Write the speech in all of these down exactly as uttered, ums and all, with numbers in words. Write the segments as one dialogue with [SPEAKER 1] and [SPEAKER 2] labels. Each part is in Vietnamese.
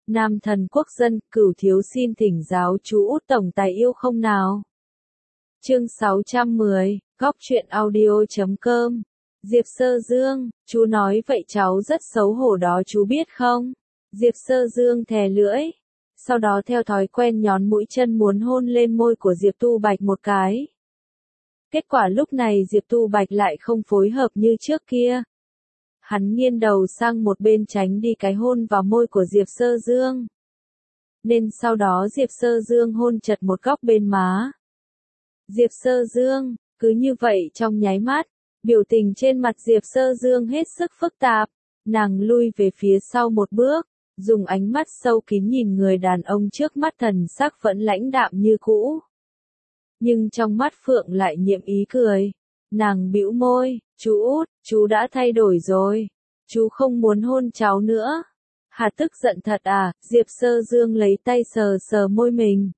[SPEAKER 1] Nam thần quốc dân, cửu thiếu xin thỉnh giáo chú út tổng tài yêu không nào. Chương sáu trăm mười, góc truyện audio chấm com. Diệp Sơ Dương, chú nói vậy cháu rất xấu hổ đó chú biết không? Diệp Sơ Dương thè lưỡi. Sau đó theo thói quen nhón mũi chân muốn hôn lên môi của Diệp Tu Bạch một cái. Kết quả lúc này Diệp Tu Bạch lại không phối hợp như trước kia. Hắn nghiêng đầu sang một bên tránh đi cái hôn vào môi của Diệp Sơ Dương. Nên sau đó Diệp Sơ Dương hôn chật một góc bên má. Diệp Sơ Dương, cứ như vậy trong nháy mắt, biểu tình trên mặt Diệp Sơ Dương hết sức phức tạp. Nàng lui về phía sau một bước, dùng ánh mắt sâu kín nhìn người đàn ông trước mắt, thần sắc vẫn lãnh đạm như cũ. Nhưng trong mắt Phượng lại nhiệm ý cười. Nàng bĩu môi, chú út, chú đã thay đổi rồi. Chú không muốn hôn cháu nữa. Hà tức giận thật à, Diệp Sơ Dương lấy tay sờ sờ môi mình.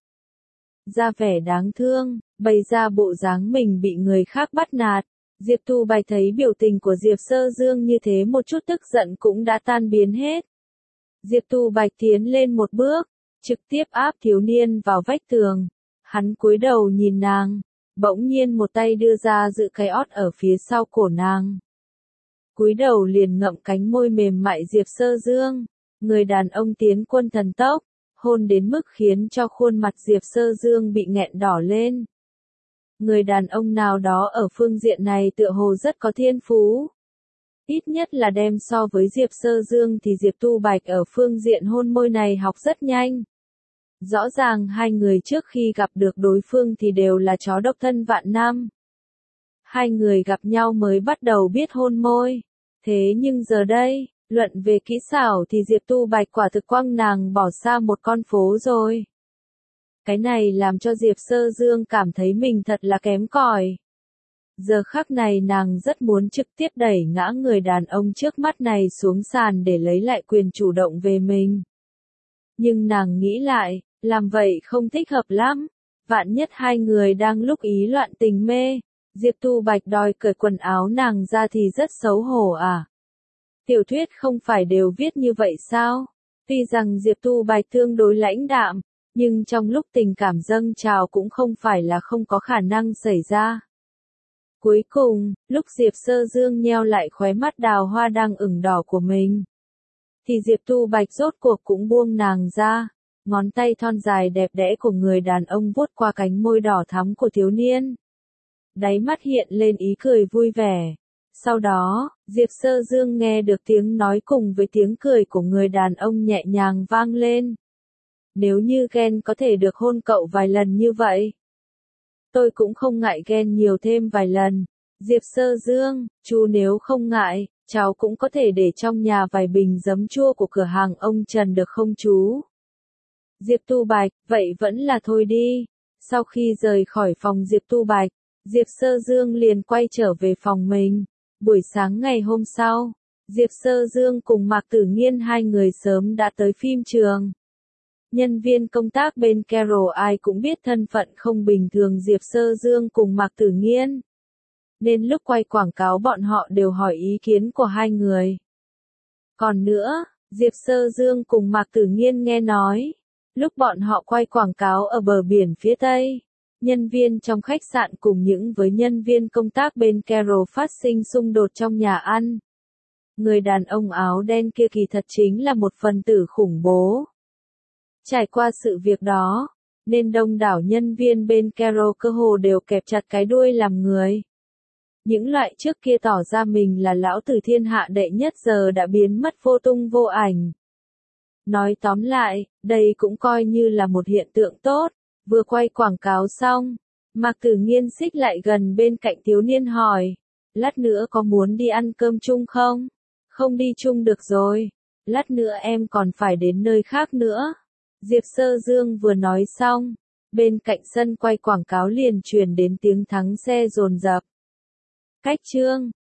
[SPEAKER 1] Ra vẻ đáng thương, bày ra bộ dáng mình bị người khác bắt nạt. Diệp Tu Bạch thấy biểu tình của Diệp Sơ Dương như thế, một chút tức giận cũng đã tan biến hết. Diệp Tu Bạch tiến lên một bước, trực tiếp áp thiếu niên vào vách tường. Hắn cúi đầu nhìn nàng, bỗng nhiên một tay đưa ra giữ cái ót ở phía sau cổ nàng. Cúi đầu liền ngậm cánh môi mềm mại Diệp Sơ Dương. Người đàn ông tiến quân thần tốc, hôn đến mức khiến cho khuôn mặt Diệp Sơ Dương bị nghẹn đỏ lên. Người đàn ông nào đó ở phương diện này tựa hồ rất có thiên phú. Ít nhất là đem so với Diệp Sơ Dương thì Diệp Tu Bạch ở phương diện hôn môi này học rất nhanh. Rõ ràng hai người trước khi gặp được đối phương thì đều là chó độc thân vạn năm. Hai người gặp nhau mới bắt đầu biết hôn môi. Thế nhưng giờ đây, luận về kỹ xảo thì Diệp Tu Bạch quả thực quăng nàng bỏ xa một con phố rồi. Cái này làm cho Diệp Sơ Dương cảm thấy mình thật là kém cỏi. Giờ khắc này nàng rất muốn trực tiếp đẩy ngã người đàn ông trước mắt này xuống sàn để lấy lại quyền chủ động về mình. Nhưng nàng nghĩ lại, làm vậy không thích hợp lắm. Vạn nhất hai người đang lúc ý loạn tình mê, Diệp Tu Bạch đòi cởi quần áo nàng ra thì rất xấu hổ à. Tiểu thuyết không phải đều viết như vậy sao? Tuy rằng Diệp Tu Bạch tương đối lãnh đạm, nhưng trong lúc tình cảm dâng trào cũng không phải là không có khả năng xảy ra. Cuối cùng, lúc Diệp Sơ Dương nheo lại khóe mắt đào hoa đang ửng đỏ của mình, thì Diệp Tu Bạch rốt cuộc cũng buông nàng ra. Ngón tay thon dài đẹp đẽ của người đàn ông vuốt qua cánh môi đỏ thắm của thiếu niên. Đáy mắt hiện lên ý cười vui vẻ. Sau đó, Diệp Sơ Dương nghe được tiếng nói cùng với tiếng cười của người đàn ông nhẹ nhàng vang lên. Nếu như ghen có thể được hôn cậu vài lần như vậy, tôi cũng không ngại ghen nhiều thêm vài lần. Diệp Sơ Dương, chú nếu không ngại, cháu cũng có thể để trong nhà vài bình giấm chua của cửa hàng ông Trần được không chú? Diệp Tu Bạch, vậy vẫn là thôi đi. Sau khi rời khỏi phòng Diệp Tu Bạch, Diệp Sơ Dương liền quay trở về phòng mình. Buổi sáng ngày hôm sau, Diệp Sơ Dương cùng Mạc Tử Nghiên hai người sớm đã tới phim trường. Nhân viên công tác bên Carol ai cũng biết thân phận không bình thường Diệp Sơ Dương cùng Mạc Tử Nghiên. Nên lúc quay quảng cáo bọn họ đều hỏi ý kiến của hai người. Còn nữa, Diệp Sơ Dương cùng Mạc Tử Nghiên nghe nói, lúc bọn họ quay quảng cáo ở bờ biển phía Tây, nhân viên trong khách sạn cùng những với nhân viên công tác bên Carol phát sinh xung đột trong nhà ăn. Người đàn ông áo đen kia kỳ thật chính là một phần tử khủng bố. Trải qua sự việc đó, nên đông đảo nhân viên bên Carol cơ hồ đều kẹp chặt cái đuôi làm người. Những loại trước kia tỏ ra mình là lão tử thiên hạ đệ nhất giờ đã biến mất vô tung vô ảnh. Nói tóm lại, đây cũng coi như là một hiện tượng tốt. Vừa quay quảng cáo xong, Mạc Tử Nghiên xích lại gần bên cạnh thiếu niên hỏi, lát nữa có muốn đi ăn cơm chung không? Không đi chung được rồi, lát nữa em còn phải đến nơi khác nữa. Diệp Sơ Dương vừa nói xong, bên cạnh sân quay quảng cáo liền truyền đến tiếng thắng xe dồn dập. Cách chương